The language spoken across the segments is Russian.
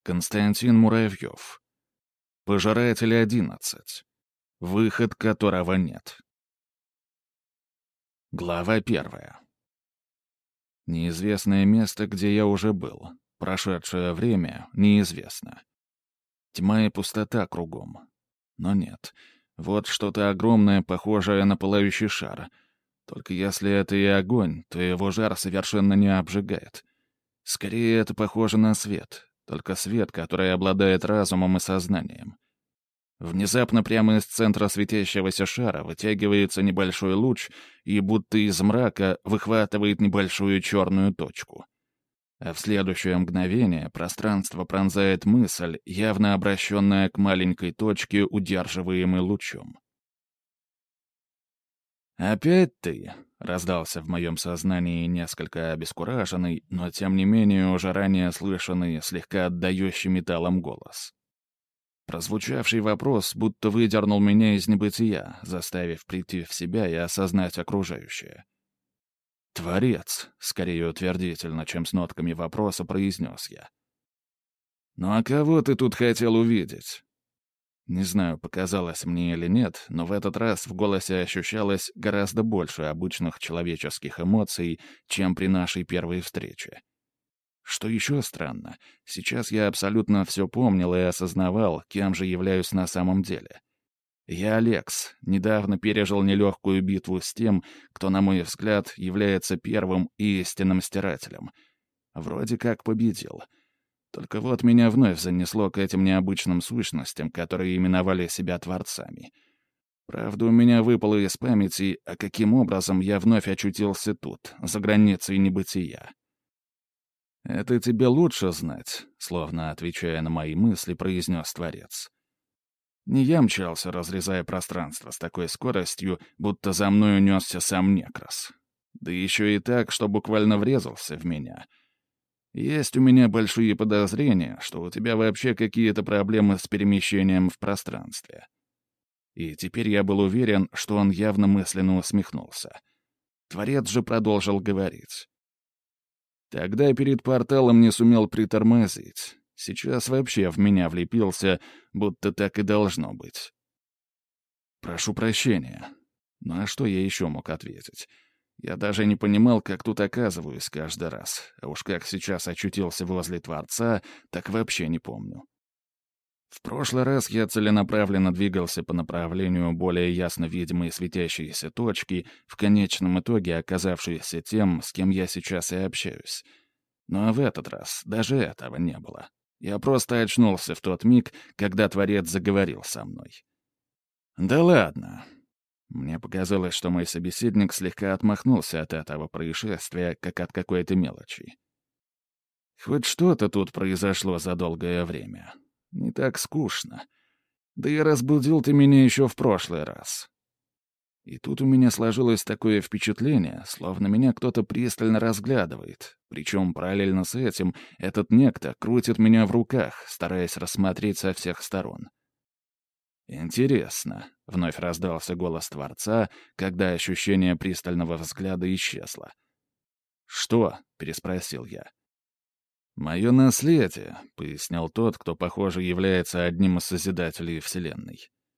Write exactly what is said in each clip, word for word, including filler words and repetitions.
Константин Муравьев. Пожиратель одиннадцать. Выход которого нет. Глава первая. Неизвестное место, где я уже был. Прошедшее время неизвестно. Тьма и пустота кругом. Но нет. Вот что-то огромное, похожее на пылающий шар. Только если это и огонь, то его жар совершенно не обжигает. Скорее, это похоже на свет. Только свет, который обладает разумом и сознанием. Внезапно прямо из центра светящегося шара вытягивается небольшой луч и будто из мрака выхватывает небольшую черную точку. А в следующее мгновение пространство пронзает мысль, явно обращенная к маленькой точке, удерживаемой лучом. «Опять ты?» — раздался в моем сознании несколько обескураженный, но тем не менее уже ранее слышанный, слегка отдающий металлом голос. Прозвучавший вопрос будто выдернул меня из небытия, заставив прийти в себя и осознать окружающее. «Творец», — скорее утвердительно, чем с нотками вопроса, произнес я. «Ну а кого ты тут хотел увидеть?» Не знаю, показалось мне или нет, но в этот раз в голосе ощущалось гораздо больше обычных человеческих эмоций, чем при нашей первой встрече. Что еще странно, сейчас я абсолютно все помнил и осознавал, кем же являюсь на самом деле. Я Алекс, недавно пережил нелегкую битву с тем, кто, на мой взгляд, является первым и истинным стирателем. Вроде как победил. Только вот меня вновь занесло к этим необычным сущностям, которые именовали себя творцами. Правда, у меня выпало из памяти, а каким образом я вновь очутился тут, за границей небытия. «Это тебе лучше знать», — словно отвечая на мои мысли, произнес Творец. Не я мчался, разрезая пространство с такой скоростью, будто за мной унесся сам Некрас. Да еще и так, что буквально врезался в меня. Есть у меня большие подозрения, что у тебя вообще какие-то проблемы с перемещением в пространстве. И теперь я был уверен, что он явно мысленно усмехнулся. Творец же продолжил говорить. Тогда перед порталом не сумел притормозить. Сейчас вообще в меня влепился, будто так и должно быть. Прошу прощения. Ну а что я еще мог ответить? Я даже не понимал, как тут оказываюсь каждый раз, а уж как сейчас очутился возле Творца, так вообще не помню. В прошлый раз я целенаправленно двигался по направлению более ясно видимой светящейся точки, в конечном итоге оказавшейся тем, с кем я сейчас и общаюсь. Но в этот раз даже этого не было. Я просто очнулся в тот миг, когда Творец заговорил со мной. «Да ладно». Мне показалось, что мой собеседник слегка отмахнулся от этого происшествия, как от какой-то мелочи. Хоть что-то тут произошло за долгое время. Не так скучно. Да и разбудил ты меня еще в прошлый раз. И тут у меня сложилось такое впечатление, словно меня кто-то пристально разглядывает. Причем параллельно с этим этот некто крутит меня в руках, стараясь рассмотреть со всех сторон. «Интересно», — вновь раздался голос Творца, когда ощущение пристального взгляда исчезло. «Что?» — переспросил я. «Мое наследие», — пояснил тот, кто, похоже, является одним из созидателей Вселенной.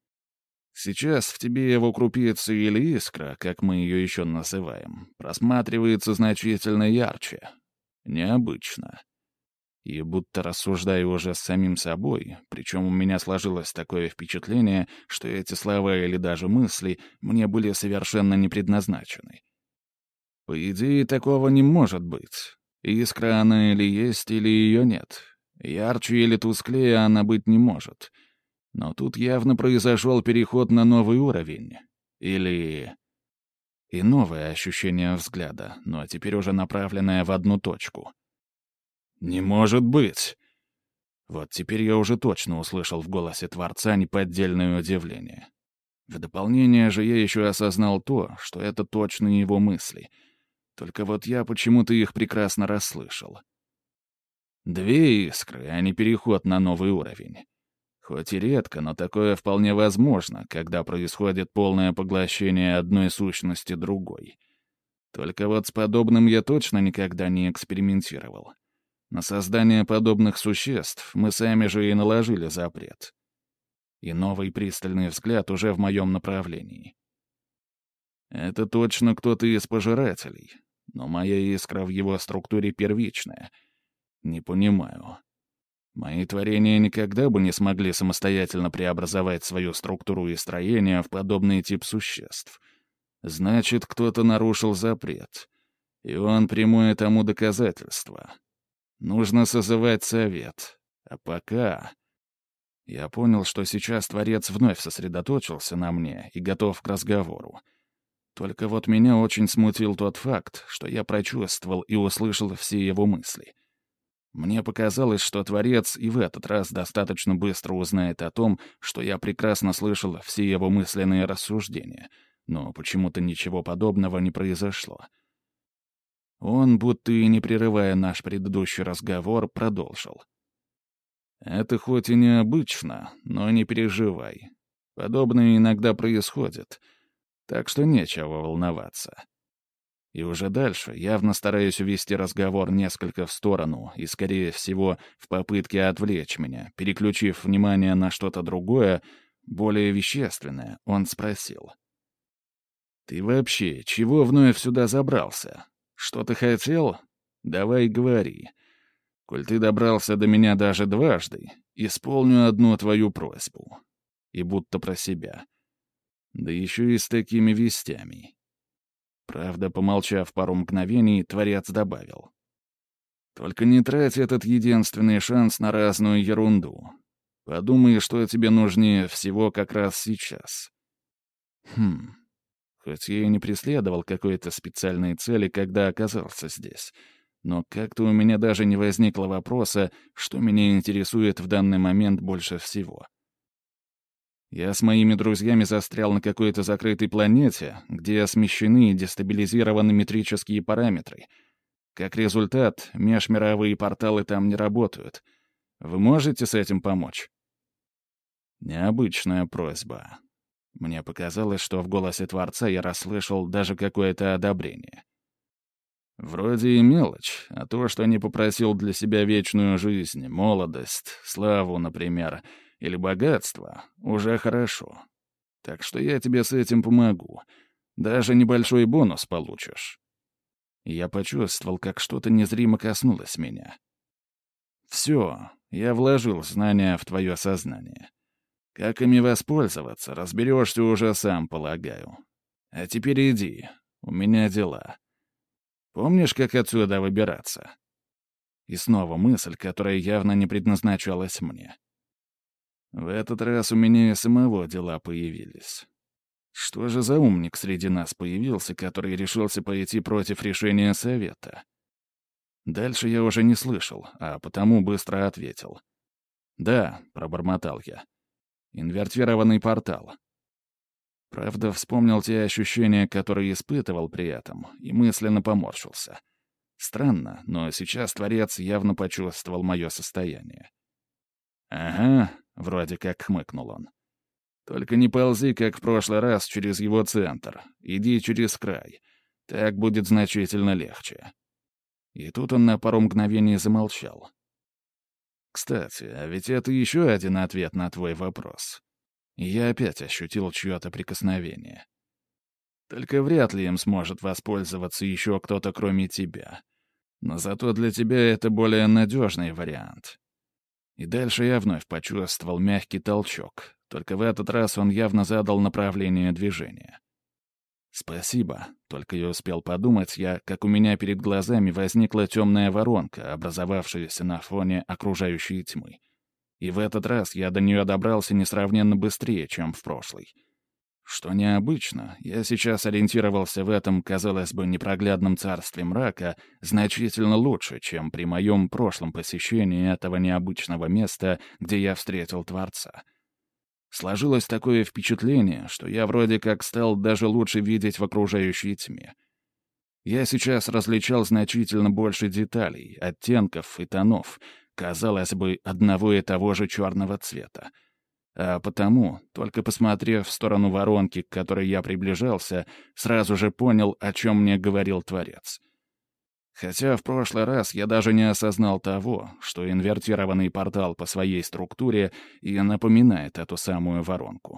«Сейчас в тебе его крупица или искра, как мы ее еще называем, просматривается значительно ярче. Необычно. И будто рассуждаю уже с самим собой, причем у меня сложилось такое впечатление, что эти слова или даже мысли мне были совершенно не предназначены. По идее, такого не может быть. Искра она или есть, или ее нет. Ярче или тусклее она быть не может. Но тут явно произошел переход на новый уровень. Или... И новое ощущение взгляда, но теперь уже направленное в одну точку. «Не может быть!» Вот теперь я уже точно услышал в голосе Творца неподдельное удивление. В дополнение же я еще осознал то, что это точно его мысли. Только вот я почему-то их прекрасно расслышал. Две искры, а не переход на новый уровень. Хоть и редко, но такое вполне возможно, когда происходит полное поглощение одной сущности другой. Только вот с подобным я точно никогда не экспериментировал. На создание подобных существ мы сами же и наложили запрет. И новый пристальный взгляд уже в моем направлении. Это точно кто-то из пожирателей, но моя искра в его структуре первичная. Не понимаю. Мои творения никогда бы не смогли самостоятельно преобразовать свою структуру и строение в подобный тип существ. Значит, кто-то нарушил запрет. И он прямое тому доказательство. Нужно созывать совет. А пока... Я понял, что сейчас Творец вновь сосредоточился на мне и готов к разговору. Только вот меня очень смутил тот факт, что я прочувствовал и услышал все его мысли. Мне показалось, что Творец и в этот раз достаточно быстро узнает о том, что я прекрасно слышал все его мысленные рассуждения, но почему-то ничего подобного не произошло. Он, будто и не прерывая наш предыдущий разговор, продолжил. «Это хоть и необычно, но не переживай. Подобное иногда происходит, так что нечего волноваться». И уже дальше, явно стараясь увести разговор несколько в сторону и, скорее всего, в попытке отвлечь меня, переключив внимание на что-то другое, более вещественное, он спросил. «Ты вообще чего вновь сюда забрался? Что ты хотел? Давай говори. Коль ты добрался до меня даже дважды, исполню одну твою просьбу». И будто про себя. Да еще и с такими вестями. Правда, помолчав пару мгновений, Творец добавил. «Только не трать этот единственный шанс на разную ерунду. Подумай, что тебе нужнее всего как раз сейчас». Хм. Хоть я и не преследовал какой-то специальной цели, когда оказался здесь, но как-то у меня даже не возникло вопроса, что меня интересует в данный момент больше всего. Я с моими друзьями застрял на какой-то закрытой планете, где смещены и дестабилизированы метрические параметры. Как результат, межмировые порталы там не работают. Вы можете с этим помочь? Необычная просьба. Мне показалось, что в голосе Творца я расслышал даже какое-то одобрение. Вроде и мелочь, а то, что не попросил для себя вечную жизнь, молодость, славу, например, или богатство, уже хорошо. Так что я тебе с этим помогу. Даже небольшой бонус получишь. И я почувствовал, как что-то незримо коснулось меня. Все, я вложил знания в твое сознание. Как ими воспользоваться, разберешься уже сам, полагаю. А теперь иди, у меня дела. Помнишь, как отсюда выбираться? И снова мысль, которая явно не предназначалась мне. В этот раз у меня и самого дела появились. Что же за умник среди нас появился, который решился пойти против решения совета? Дальше я уже не слышал, а потому быстро ответил. «Да», — пробормотал я. «Инвертированный портал». Правда, вспомнил те ощущения, которые испытывал при этом, и мысленно поморщился. Странно, но сейчас Творец явно почувствовал мое состояние. «Ага», — вроде как хмыкнул он. «Только не ползи, как в прошлый раз, через его центр. Иди через край. Так будет значительно легче». И тут он на пару мгновений замолчал. «Кстати, а ведь это еще один ответ на твой вопрос». И я опять ощутил чье-то прикосновение. «Только вряд ли им сможет воспользоваться еще кто-то, кроме тебя. Но зато для тебя это более надежный вариант». И дальше я вновь почувствовал мягкий толчок, только в этот раз он явно задал направление движения. «Спасибо», — только я успел подумать я, как у меня перед глазами возникла темная воронка, образовавшаяся на фоне окружающей тьмы. И в этот раз я до нее добрался несравненно быстрее, чем в прошлый. Что необычно, я сейчас ориентировался в этом, казалось бы, непроглядном царстве мрака значительно лучше, чем при моем прошлом посещении этого необычного места, где я встретил Творца. Сложилось такое впечатление, что я вроде как стал даже лучше видеть в окружающей тьме. Я сейчас различал значительно больше деталей, оттенков и тонов, казалось бы, одного и того же черного цвета. А потому, только посмотрев в сторону воронки, к которой я приближался, сразу же понял, о чем мне говорил Творец. Хотя в прошлый раз я даже не осознал того, что инвертированный портал по своей структуре и напоминает эту самую воронку.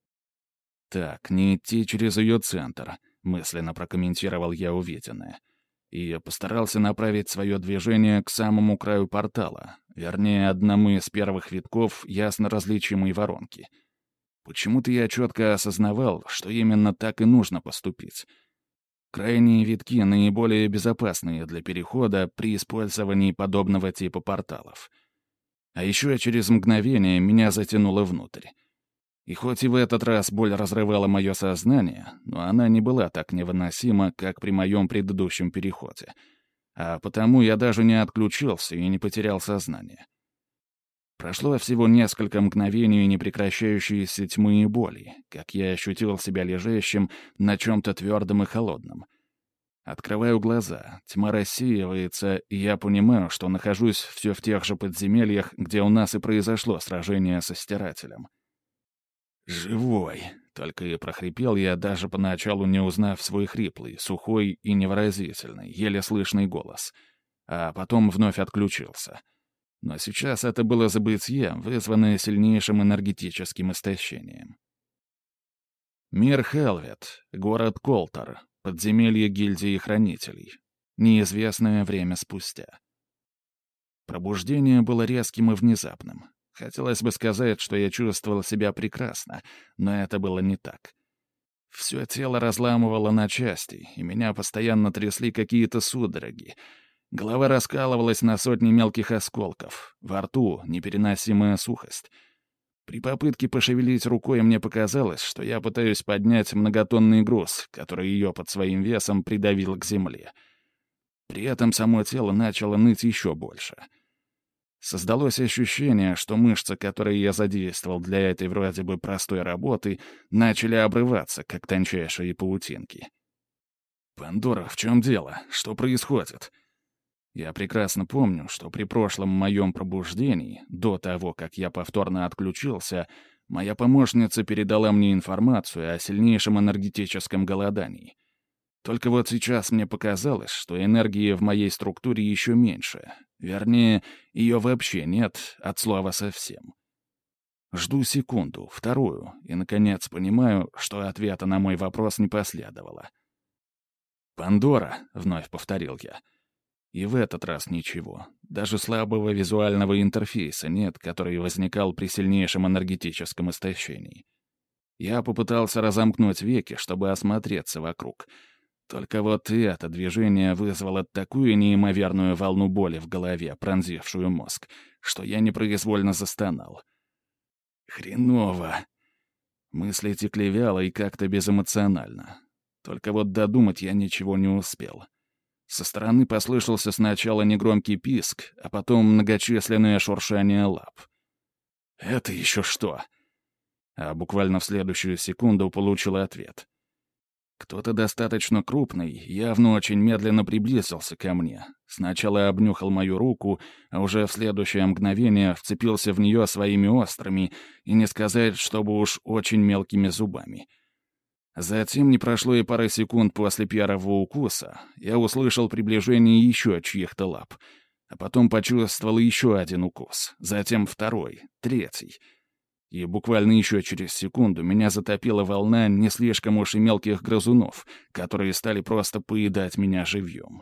«Так, не идти через ее центр», — мысленно прокомментировал я увиденное. И постарался направить свое движение к самому краю портала, вернее, одному из первых витков ясно различимой воронки. Почему-то я четко осознавал, что именно так и нужно поступить. Крайние витки наиболее безопасные для перехода при использовании подобного типа порталов. А еще через мгновение меня затянуло внутрь. И хоть и в этот раз боль разрывала мое сознание, но она не была так невыносима, как при моем предыдущем переходе. А потому я даже не отключился и не потерял сознание. Прошло всего несколько мгновений непрекращающейся тьмы и боли, как я ощутил себя лежащим на чем-то твердом и холодном. Открываю глаза, тьма рассеивается, и я понимаю, что нахожусь все в тех же подземельях, где у нас и произошло сражение со Стирателем. «Живой!» — только и прохрипел я, даже поначалу не узнав свой хриплый, сухой и невыразительный, еле слышный голос. А потом вновь отключился. Но сейчас это было забытье, вызванное сильнейшим энергетическим истощением. Мир Хелвет, город Колтер, подземелье гильдии хранителей. Неизвестное время спустя. Пробуждение было резким и внезапным. Хотелось бы сказать, что я чувствовал себя прекрасно, но это было не так. Все тело разламывало на части, и меня постоянно трясли какие-то судороги. Голова раскалывалась на сотни мелких осколков, во рту непереносимая сухость. При попытке пошевелить рукой мне показалось, что я пытаюсь поднять многотонный груз, который ее под своим весом придавил к земле. При этом само тело начало ныть еще больше. Создалось ощущение, что мышцы, которые я задействовал для этой вроде бы простой работы, начали обрываться, как тончайшие паутинки. «Пандора, в чем дело? Что происходит?» Я прекрасно помню, что при прошлом моем пробуждении, до того, как я повторно отключился, моя помощница передала мне информацию о сильнейшем энергетическом голодании. Только вот сейчас мне показалось, что энергии в моей структуре еще меньше. Вернее, ее вообще нет, от слова совсем. Жду секунду, вторую, и, наконец, понимаю, что ответа на мой вопрос не последовало. «Пандора», — вновь повторил я. И в этот раз ничего. Даже слабого визуального интерфейса нет, который возникал при сильнейшем энергетическом истощении. Я попытался разомкнуть веки, чтобы осмотреться вокруг. Только вот и это движение вызвало такую неимоверную волну боли в голове, пронзившую мозг, что я непроизвольно застонал. «Хреново!» Мысли текли вяло и как-то безэмоционально. Только вот додумать я ничего не успел. Со стороны послышался сначала негромкий писк, а потом многочисленное шуршание лап. «Это еще что?» А буквально в следующую секунду получил ответ. Кто-то достаточно крупный, явно очень медленно приблизился ко мне. Сначала обнюхал мою руку, а уже в следующее мгновение вцепился в нее своими острыми, и не сказать, чтобы уж очень мелкими зубами. Затем не прошло и пары секунд после первого укуса, я услышал приближение еще чьих-то лап, а потом почувствовал еще один укус, затем второй, третий. И буквально еще через секунду меня затопила волна не слишком уж и мелких грызунов, которые стали просто поедать меня живьем.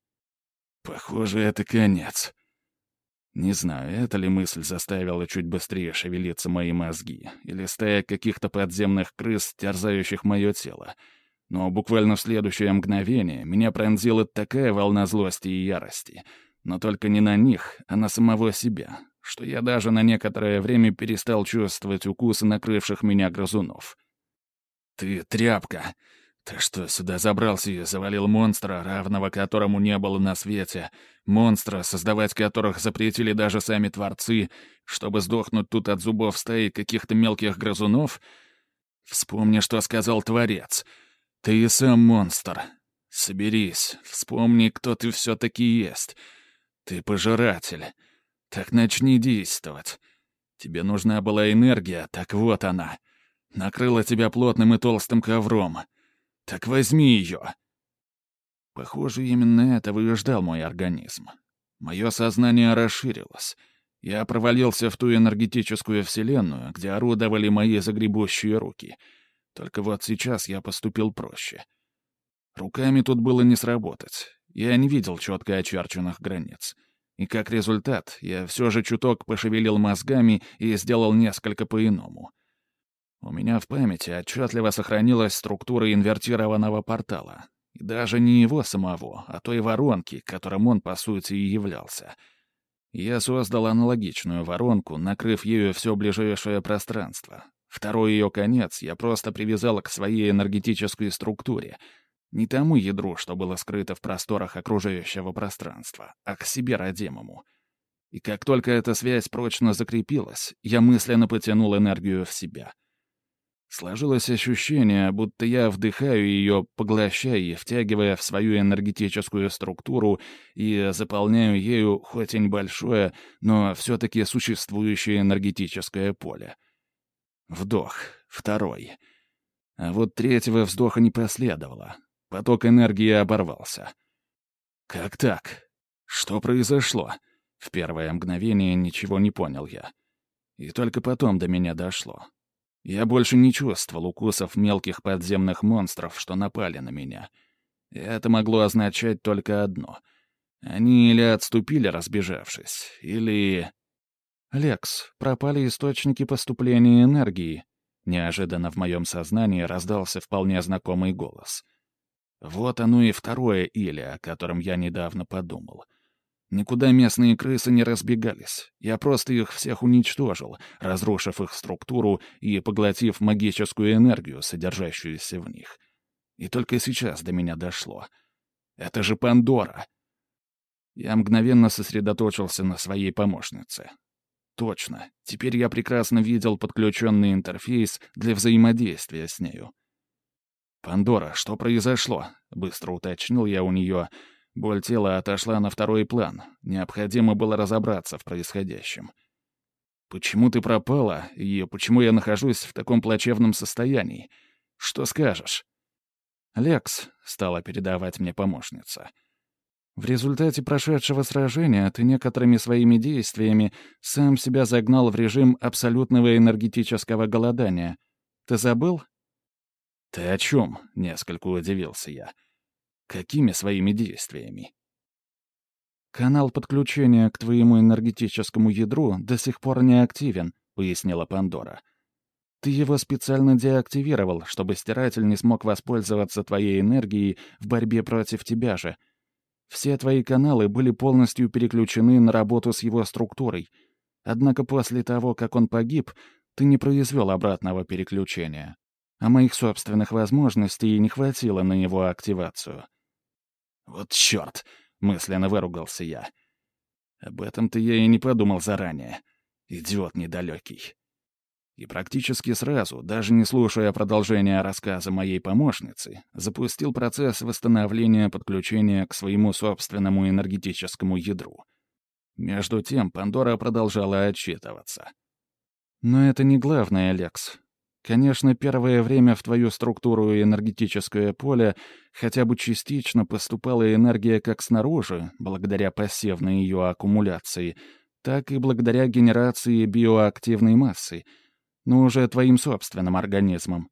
Похоже, это конец. Не знаю, эта ли мысль заставила чуть быстрее шевелиться мои мозги, или стая каких-то подземных крыс, терзающих мое тело. Но буквально в следующее мгновение меня пронзила такая волна злости и ярости, но только не на них, а на самого себя, что я даже на некоторое время перестал чувствовать укусы накрывших меня грызунов. «Ты тряпка! Ты что, сюда забрался и завалил монстра, равного которому не было на свете? Монстра, создавать которых запретили даже сами творцы, чтобы сдохнуть тут от зубов стаи каких-то мелких грызунов? Вспомни, что сказал Творец. Ты и сам монстр. Соберись, вспомни, кто ты все-таки есть. Ты пожиратель. Так начни действовать. Тебе нужна была энергия, так вот она. Накрыла тебя плотным и толстым ковром. Так возьми ее. Похоже, именно этого и ждал мой организм. Мое сознание расширилось. Я провалился в ту энергетическую вселенную, где орудовали мои загребущие руки. Только вот сейчас я поступил проще. Руками тут было не сработать. Я не видел четко очерченных границ. И как результат, я все же чуток пошевелил мозгами и сделал несколько по-иному. У меня в памяти отчетливо сохранилась структура инвертированного портала. И даже не его самого, а той воронки, которым он, по сути, и являлся. Я создал аналогичную воронку, накрыв ею все ближайшее пространство. Второй ее конец я просто привязал к своей энергетической структуре. Не тому ядру, что было скрыто в просторах окружающего пространства, а к себе родимому. И как только эта связь прочно закрепилась, я мысленно потянул энергию в себя. Сложилось ощущение, будто я вдыхаю ее, поглощая и втягивая в свою энергетическую структуру и заполняю ею хоть и небольшое, но все-таки существующее энергетическое поле. Вдох. Второй. А вот третьего вздоха не последовало. Поток энергии оборвался. Как так? Что произошло? В первое мгновение ничего не понял я. И только потом до меня дошло. Я больше не чувствовал укусов мелких подземных монстров, что напали на меня. И это могло означать только одно. Они или отступили, разбежавшись, или... «Лекс, пропали источники поступления энергии», — неожиданно в моем сознании раздался вполне знакомый голос. Вот оно и второе «или», о котором я недавно подумал. Никуда местные крысы не разбегались. Я просто их всех уничтожил, разрушив их структуру и поглотив магическую энергию, содержащуюся в них. И только сейчас до меня дошло. Это же Пандора! Я мгновенно сосредоточился на своей помощнице. Точно, теперь я прекрасно видел подключенный интерфейс для взаимодействия с нею. «Пандора, что произошло?» — быстро уточнил я у нее. Боль тела отошла на второй план. Необходимо было разобраться в происходящем. «Почему ты пропала, и почему я нахожусь в таком плачевном состоянии? Что скажешь?» «Лекс», — стала передавать мне помощница, — «в результате прошедшего сражения ты некоторыми своими действиями сам себя загнал в режим абсолютного энергетического голодания. Ты забыл?» «Ты о чем?» — несколько удивился я. «Какими своими действиями?» «Канал подключения к твоему энергетическому ядру до сих пор не активен», — пояснила Пандора. «Ты его специально деактивировал, чтобы стиратель не смог воспользоваться твоей энергией в борьбе против тебя же. Все твои каналы были полностью переключены на работу с его структурой. Однако после того, как он погиб, ты не произвел обратного переключения. А моих собственных возможностей не хватило на его активацию». «Вот черт!» — мысленно выругался я. Об этом-то я и не подумал заранее. Идиот недалекий. И практически сразу, даже не слушая продолжения рассказа моей помощницы, запустил процесс восстановления подключения к своему собственному энергетическому ядру. Между тем Пандора продолжала отчитываться. «Но это не главное, Лекс. Конечно, первое время в твою структуру и энергетическое поле хотя бы частично поступала энергия как снаружи, благодаря пассивной ее аккумуляции, так и благодаря генерации биоактивной массы, но уже твоим собственным организмом.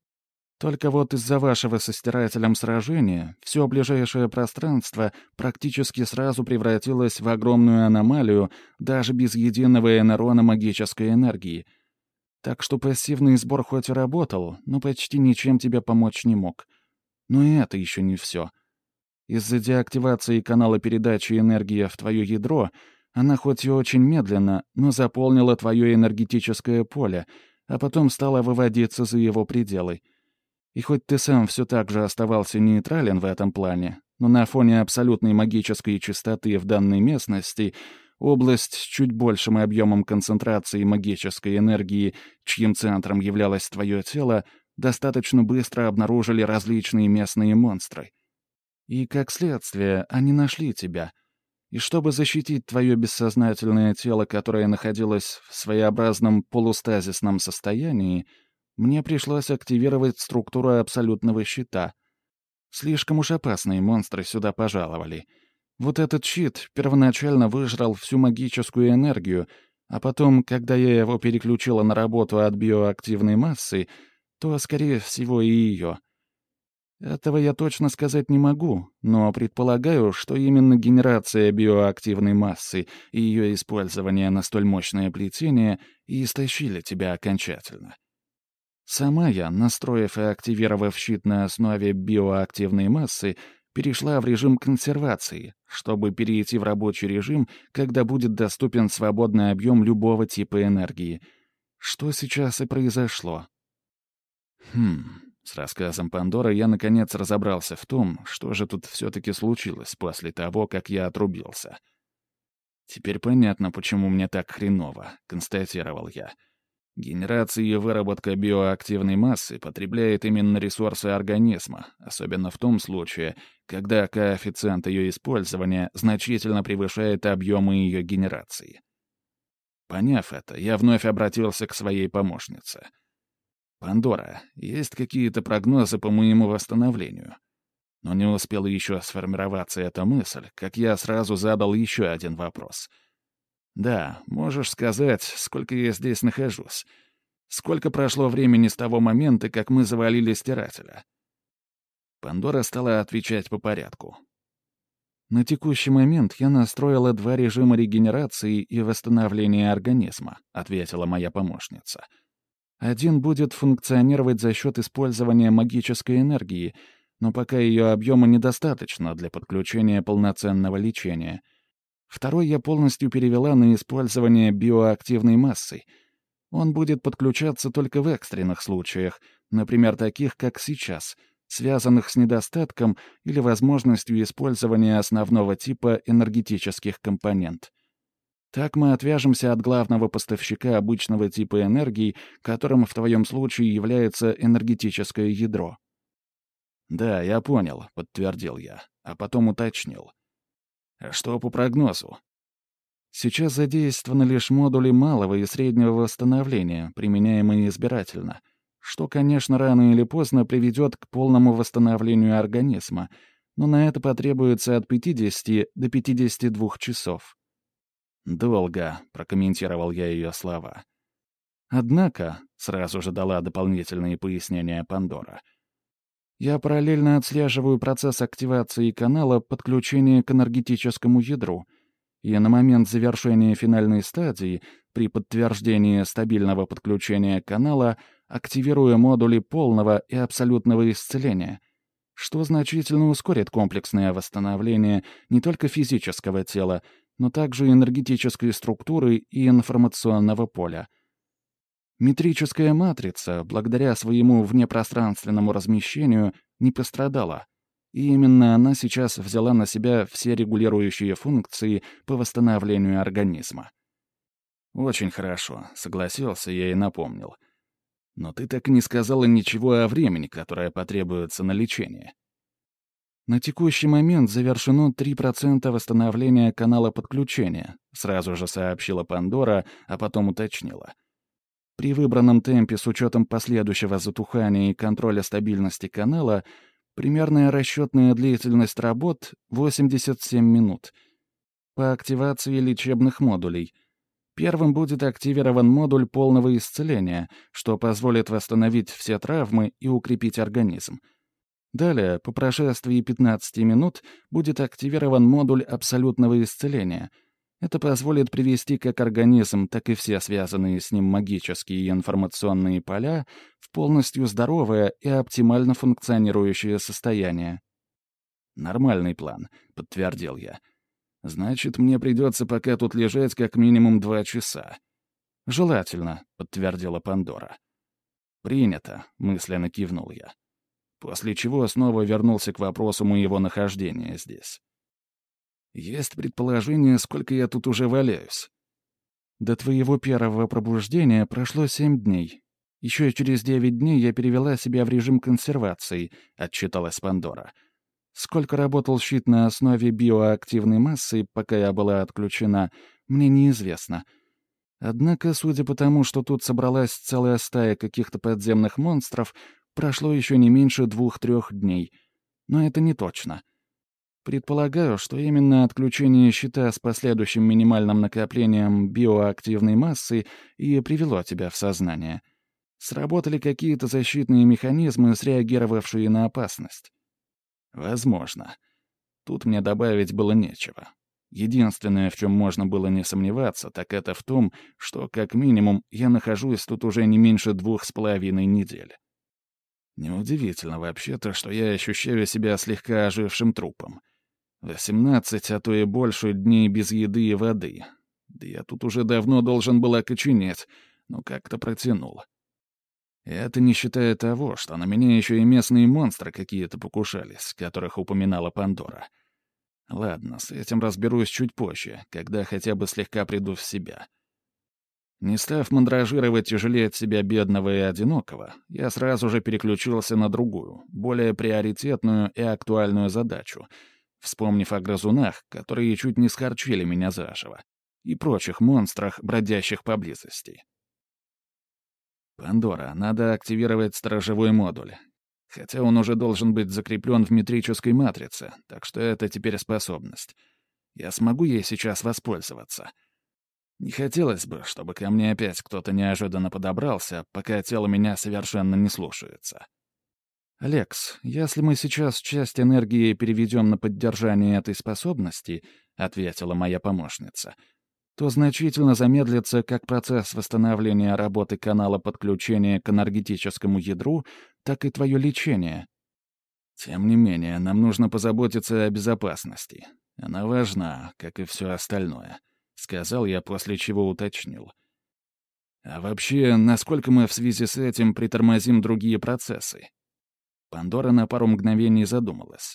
Только вот из-за вашего со стирателем сражения все ближайшее пространство практически сразу превратилось в огромную аномалию даже без единого энерона магической энергии. Так что пассивный сбор хоть и работал, но почти ничем тебе помочь не мог. Но и это еще не все. Из-за деактивации канала передачи энергии в твое ядро она хоть и очень медленно, но заполнила твое энергетическое поле, а потом стала выводиться за его пределы. И хоть ты сам все так же оставался нейтрален в этом плане, но на фоне абсолютной магической чистоты в данной местности область с чуть большим объемом концентрации магической энергии, чьим центром являлось твое тело, достаточно быстро обнаружили различные местные монстры. И, как следствие, они нашли тебя. И чтобы защитить твое бессознательное тело, которое находилось в своеобразном полустазисном состоянии, мне пришлось активировать структуру абсолютного щита. Слишком уж опасные монстры сюда пожаловали. Вот этот щит первоначально выжрал всю магическую энергию, а потом, когда я его переключила на работу от биоактивной массы, то, скорее всего, и ее. Этого я точно сказать не могу, но предполагаю, что именно генерация биоактивной массы и ее использование на столь мощное плетение и истощили тебя окончательно. Сама я, настроив и активировав щит на основе биоактивной массы, перешла в режим консервации, чтобы перейти в рабочий режим, когда будет доступен свободный объем любого типа энергии. Что сейчас и произошло. Хм... С рассказом Пандоры я, наконец, разобрался в том, что же тут все-таки случилось после того, как я отрубился. «Теперь понятно, почему мне так хреново», — констатировал я. Генерация и выработка биоактивной массы потребляет именно ресурсы организма, особенно в том случае, когда коэффициент ее использования значительно превышает объемы ее генерации. Поняв это, я вновь обратился к своей помощнице. «Пандора, есть какие-то прогнозы по моему восстановлению?» Но не успела еще сформироваться эта мысль, как я сразу задал еще один вопрос. «Да, можешь сказать, сколько я здесь нахожусь? Сколько прошло времени с того момента, как мы завалили стирателя?» Пандора стала отвечать по порядку. «На текущий момент я настроила два режима регенерации и восстановления организма», — ответила моя помощница. Один будет функционировать за счет использования магической энергии, но пока ее объема недостаточно для подключения полноценного лечения. Второй я полностью перевела на использование биоактивной массы. Он будет подключаться только в экстренных случаях, например, таких, как сейчас, связанных с недостатком или возможностью использования основного типа энергетических компонент. Так мы отвяжемся от главного поставщика обычного типа энергии, которым в твоем случае является энергетическое ядро. «Да, я понял», — подтвердил я, а потом уточнил. «А что по прогнозу?» Сейчас задействованы лишь модули малого и среднего восстановления, применяемые избирательно, что, конечно, рано или поздно приведет к полному восстановлению организма, но на это потребуется от пятидесяти до пятидесяти двух часов. «Долго», — прокомментировал я ее слова. «Однако», — сразу же дала дополнительные пояснения Пандора, «я параллельно отслеживаю процесс активации канала подключения к энергетическому ядру, и на момент завершения финальной стадии, при подтверждении стабильного подключения канала, активирую модули полного и абсолютного исцеления, что значительно ускорит комплексное восстановление не только физического тела, но также энергетической структуры и информационного поля. Метрическая матрица, благодаря своему внепространственному размещению, не пострадала, и именно она сейчас взяла на себя все регулирующие функции по восстановлению организма. «Очень хорошо», — согласился я и напомнил. «Но ты так и не сказала ничего о времени, которое потребуется на лечение». «На текущий момент завершено три процента восстановления канала подключения», сразу же сообщила Пандора, а потом уточнила. «При выбранном темпе с учетом последующего затухания и контроля стабильности канала примерная расчетная длительность работ — восемьдесят семь минут. По активации лечебных модулей. Первым будет активирован модуль полного исцеления, что позволит восстановить все травмы и укрепить организм. Далее, по прошествии пятнадцати минут, будет активирован модуль абсолютного исцеления. Это позволит привести как организм, так и все связанные с ним магические и информационные поля в полностью здоровое и оптимально функционирующее состояние. «Нормальный план», — подтвердил я. «Значит, мне придется пока тут лежать как минимум два часа». «Желательно», — подтвердила Пандора. «Принято», — мысленно кивнул я. После чего снова вернулся к вопросу моего нахождения здесь. «Есть предположение, сколько я тут уже валяюсь?» «До твоего первого пробуждения прошло семь дней. Еще через девять дней я перевела себя в режим консервации», — отчиталась Пандора. «Сколько работал щит на основе биоактивной массы, пока я была отключена, мне неизвестно. Однако, судя по тому, что тут собралась целая стая каких-то подземных монстров, прошло еще не меньше двух-трех дней. но это не точно. Предполагаю, что именно отключение щита с последующим минимальным накоплением биоактивной массы и привело тебя в сознание. Сработали какие-то защитные механизмы, среагировавшие на опасность. Возможно. Тут мне добавить было нечего. Единственное, в чем можно было не сомневаться, так это в том, что, как минимум, я нахожусь тут уже не меньше двух с половиной недель. Неудивительно вообще-то, что я ощущаю себя слегка ожившим трупом. Восемнадцать, а то и больше дней без еды и воды. Да я тут уже давно должен был окоченеть, но как-то протянул. И это не считая того, что на меня еще и местные монстры какие-то покушались, которых упоминала Пандора. Ладно, с этим разберусь чуть позже, когда хотя бы слегка приду в себя. Не став мандражировать и жалеть себя бедного и одинокого, я сразу же переключился на другую, более приоритетную и актуальную задачу, вспомнив о грызунах, которые чуть не схорчили меня заживо, и прочих монстрах, бродящих поблизости. «Пандора, надо активировать сторожевой модуль. Хотя он уже должен быть закреплен в метрической матрице, так что это теперь способность. Я смогу ей сейчас воспользоваться. Не хотелось бы, чтобы ко мне опять кто-то неожиданно подобрался, пока тело меня совершенно не слушается. «Алекс, если мы сейчас часть энергии переведем на поддержание этой способности», — ответила моя помощница, то значительно замедлится как процесс восстановления работы канала подключения к энергетическому ядру, так и твое лечение. Тем не менее, нам нужно позаботиться о безопасности. Она важна, как и все остальное», — сказал я, после чего уточнил. «А вообще, насколько мы в связи с этим притормозим другие процессы?» Пандора на пару мгновений задумалась.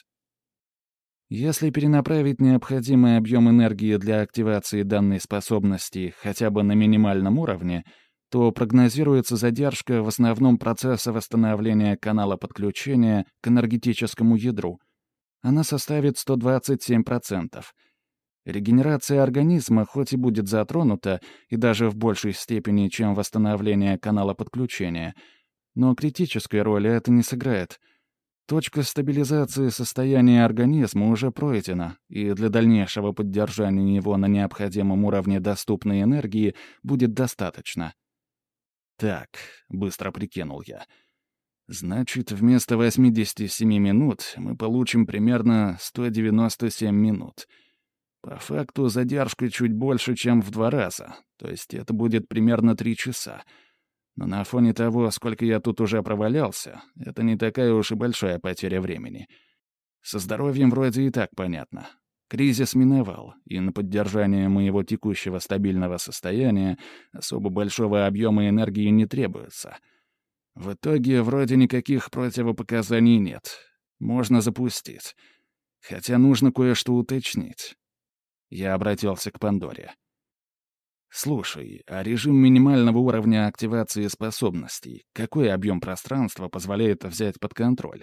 Если перенаправить необходимый объем энергии для активации данной способности хотя бы на минимальном уровне, то прогнозируется задержка в основном процесса восстановления канала подключения к энергетическому ядру. Она составит сто двадцать семь процентов. Регенерация организма хоть и будет затронута, и даже в большей степени, чем восстановление канала подключения, но критической роли это не сыграет. Точка стабилизации состояния организма уже пройдена, и для дальнейшего поддержания его на необходимом уровне доступной энергии будет достаточно. «Так», — быстро прикинул я, — «значит, вместо восьмидесяти семи минут мы получим примерно сто девяносто семь минут. По факту задержка чуть больше, чем в два раза, то есть это будет примерно три часа. Но на фоне того, сколько я тут уже провалялся, это не такая уж и большая потеря времени. Со здоровьем вроде и так понятно. Кризис миновал, и на поддержание моего текущего стабильного состояния особо большого объема энергии не требуется. В итоге вроде никаких противопоказаний нет. Можно запустить. Хотя нужно кое-что уточнить. Я обратился к Пандоре. «Слушай, а режим минимального уровня активации способностей, какой объем пространства позволяет взять под контроль?»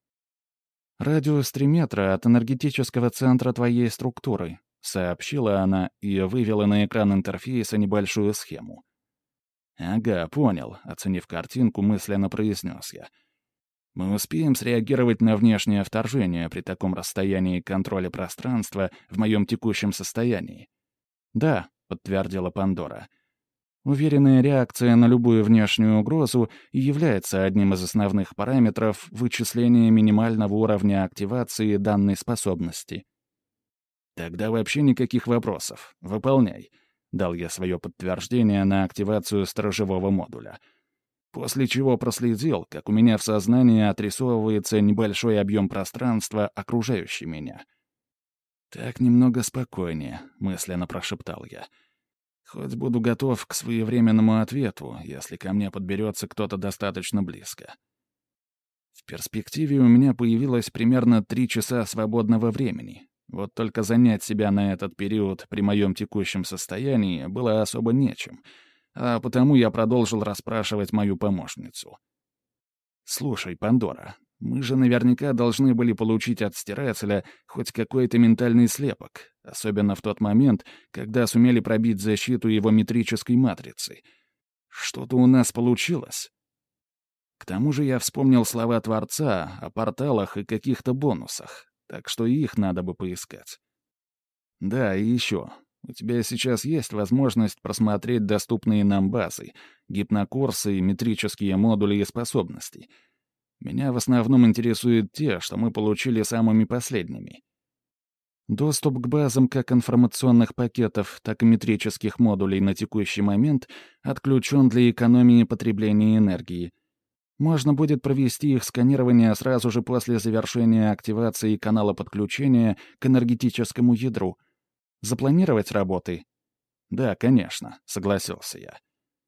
«Радиус три метра от энергетического центра твоей структуры», — сообщила она и вывела на экран интерфейса небольшую схему. «Ага, понял», — оценив картинку, мысленно произнес я. «Мы успеем среагировать на внешнее вторжение при таком расстоянии контроля пространства в моем текущем состоянии?» «Да», — подтвердила Пандора. «Уверенная реакция на любую внешнюю угрозу и является одним из основных параметров вычисления минимального уровня активации данной способности». «Тогда вообще никаких вопросов. Выполняй», — дал я свое подтверждение на активацию сторожевого модуля. После чего проследил, как у меня в сознании отрисовывается небольшой объем пространства, окружающий меня. «Так немного спокойнее», — мысленно прошептал я. «Хоть буду готов к своевременному ответу, если ко мне подберется кто-то достаточно близко». В перспективе у меня появилось примерно три часа свободного времени. Вот только занять себя на этот период при моем текущем состоянии было особо нечем, а потому я продолжил расспрашивать мою помощницу. «Слушай, Пандора, мы же наверняка должны были получить от стирателя хоть какой-то ментальный слепок, особенно в тот момент, когда сумели пробить защиту его метрической матрицы. Что-то у нас получилось?» К тому же я вспомнил слова Творца о порталах и каких-то бонусах, так что и их надо бы поискать. Да, и еще. У тебя сейчас есть возможность просмотреть доступные нам базы, гипнокурсы, метрические модули и способности. Меня в основном интересуют те, что мы получили самыми последними. Доступ к базам как информационных пакетов, так и метрических модулей на текущий момент отключен для экономии потребления энергии. Можно будет провести их сканирование сразу же после завершения активации канала подключения к энергетическому ядру. Запланировать работы? Да, конечно, согласился я.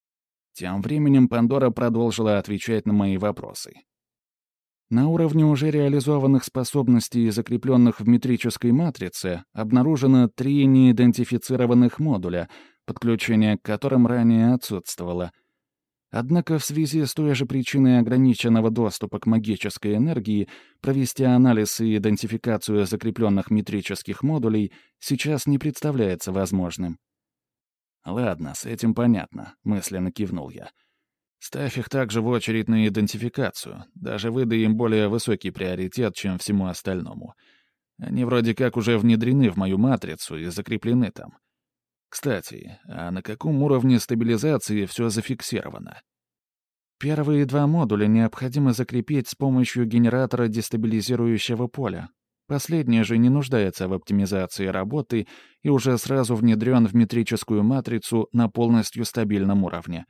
Тем временем Пандора продолжила отвечать на мои вопросы. На уровне уже реализованных способностей, закрепленных в метрической матрице, обнаружено три неидентифицированных модуля, подключение к которым ранее отсутствовало. Однако в связи с той же причиной ограниченного доступа к магической энергии провести анализ и идентификацию закрепленных метрических модулей сейчас не представляется возможным. «Ладно, с этим понятно», — мысленно кивнул я. «Ставь их также в очередь на идентификацию, даже выдай им более высокий приоритет, чем всему остальному. Они вроде как уже внедрены в мою матрицу и закреплены там. Кстати, а на каком уровне стабилизации все зафиксировано?» Первые два модуля необходимо закрепить с помощью генератора дестабилизирующего поля. Последний же не нуждается в оптимизации работы и уже сразу внедрен в метрическую матрицу на полностью стабильном уровне.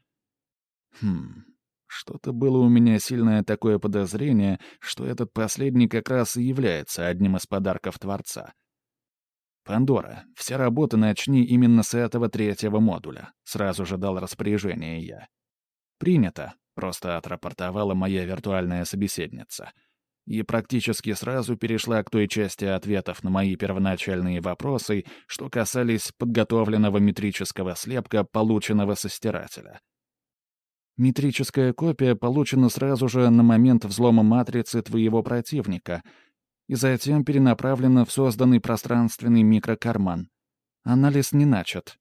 Хм, что-то было у меня сильное такое подозрение, что этот последний как раз и является одним из подарков Творца. «Пандора, все работы начни именно с этого третьего модуля», — сразу же дал распоряжение я. «Принято», — просто отрапортовала моя виртуальная собеседница. И практически сразу перешла к той части ответов на мои первоначальные вопросы, что касались подготовленного метрического слепка, полученного со стирателя. Метрическая копия получена сразу же на момент взлома матрицы твоего противника и затем перенаправлена в созданный пространственный микрокарман. Анализ не начат.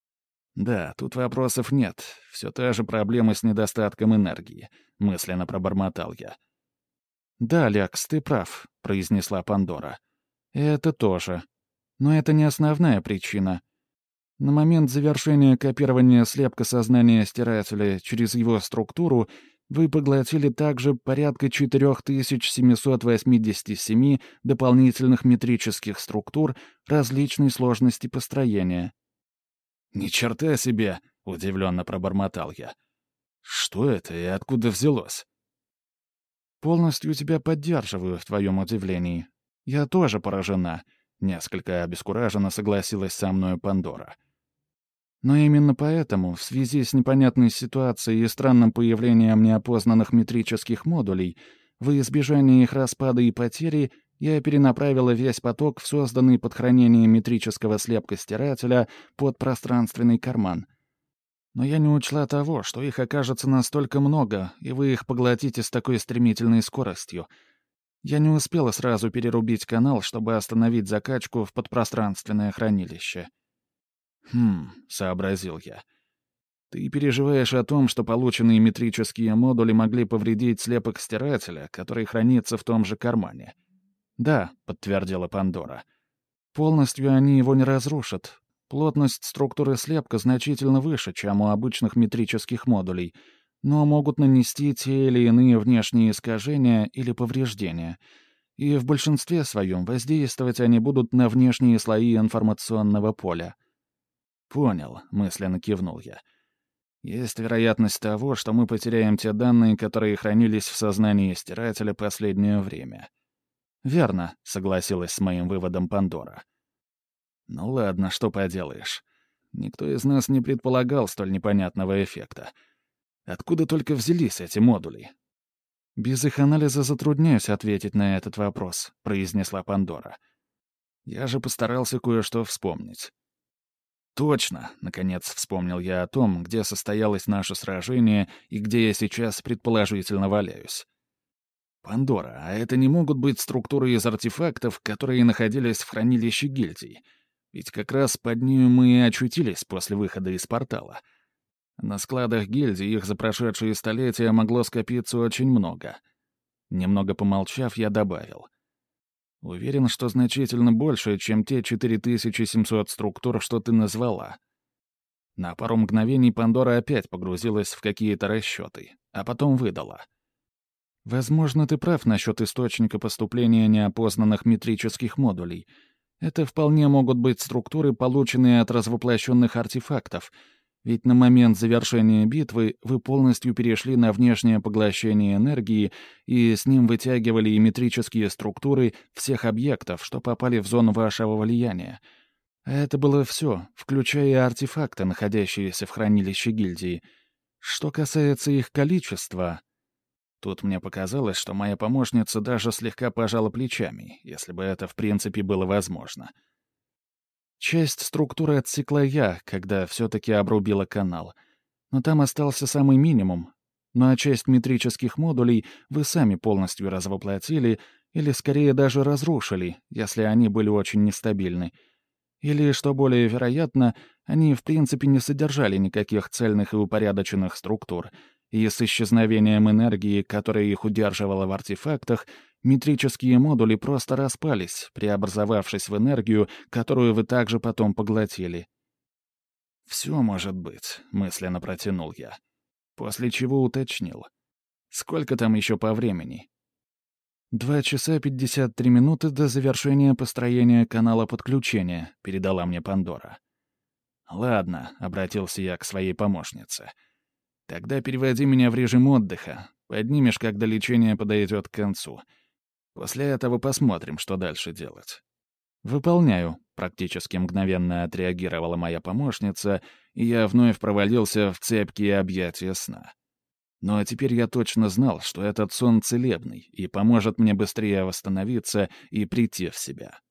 «Да, тут вопросов нет. Все та же проблема с недостатком энергии», — мысленно пробормотал я. «Да, Лекс, ты прав», — произнесла Пандора. «Это тоже. Но это не основная причина. На момент завершения копирования слепка сознания стирателя через его структуру вы поглотили также порядка четыре тысячи семьсот восемьдесят семь дополнительных метрических структур различной сложности построения». «Ни черта себе!» — удивленно пробормотал я. «Что это и откуда взялось?» «Полностью тебя поддерживаю в твоем удивлении. Я тоже поражена», — несколько обескураженно согласилась со мною Пандора. «Но именно поэтому, в связи с непонятной ситуацией и странным появлением неопознанных метрических модулей, во избежание их распада и потери, я перенаправила весь поток в созданный под хранение метрического слепка стирателя под пространственный карман. Но я не учла того, что их окажется настолько много, и вы их поглотите с такой стремительной скоростью. Я не успела сразу перерубить канал, чтобы остановить закачку в подпространственное хранилище». «Хм», — сообразил я. «Ты переживаешь о том, что полученные метрические модули могли повредить слепок стирателя, который хранится в том же кармане?» «Да», — подтвердила Пандора. «Полностью они его не разрушат. Плотность структуры слепка значительно выше, чем у обычных метрических модулей, но могут нанести те или иные внешние искажения или повреждения. И в большинстве своем воздействовать они будут на внешние слои информационного поля». «Понял», — мысленно кивнул я. «Есть вероятность того, что мы потеряем те данные, которые хранились в сознании стирателя последнее время». «Верно», — согласилась с моим выводом Пандора. «Ну ладно, что поделаешь. Никто из нас не предполагал столь непонятного эффекта. Откуда только взялись эти модули?» «Без их анализа затрудняюсь ответить на этот вопрос», — произнесла Пандора. Я же постарался кое-что вспомнить. «Точно!» — наконец вспомнил я о том, где состоялось наше сражение и где я сейчас предположительно валяюсь. «Пандора, а это не могут быть структуры из артефактов, которые находились в хранилище гильдии? Ведь как раз под нею мы и очутились после выхода из портала. На складах гильдии их за прошедшие столетия могло скопиться очень много. Немного помолчав, я добавил. Уверен, что значительно больше, чем те четыре тысячи семьсот структур, что ты назвала. На пару мгновений Пандора опять погрузилась в какие-то расчеты, а потом выдала. Возможно, ты прав насчет источника поступления неопознанных метрических модулей. Это вполне могут быть структуры, полученные от развоплощенных артефактов, ведь на момент завершения битвы вы полностью перешли на внешнее поглощение энергии и с ним вытягивали и метрические структуры всех объектов, что попали в зону вашего влияния. А это было все, включая и артефакты, находящиеся в хранилище гильдии. Что касается их количества... Тут мне показалось, что моя помощница даже слегка пожала плечами, если бы это в принципе было возможно. Часть структуры отсекла я, когда все-таки обрубила канал. Но там остался самый минимум. Ну а часть метрических модулей вы сами полностью развоплотили или скорее даже разрушили, если они были очень нестабильны. Или, что более вероятно, они в принципе не содержали никаких цельных и упорядоченных структур, и с исчезновением энергии, которая их удерживала в артефактах, метрические модули просто распались, преобразовавшись в энергию, которую вы также потом поглотили. «Все может быть», — мысленно протянул я, после чего уточнил. «Сколько там еще по времени?» «Два часа пятьдесят три минуты до завершения построения канала подключения», — передала мне Пандора. «Ладно», — обратился я к своей помощнице. «Тогда переводи меня в режим отдыха. Поднимешь, когда лечение подойдет к концу. После этого посмотрим, что дальше делать». «Выполняю», — практически мгновенно отреагировала моя помощница, и я вновь провалился в цепкие объятия сна. Но теперь я точно знал, что этот сон целебный и поможет мне быстрее восстановиться и прийти в себя.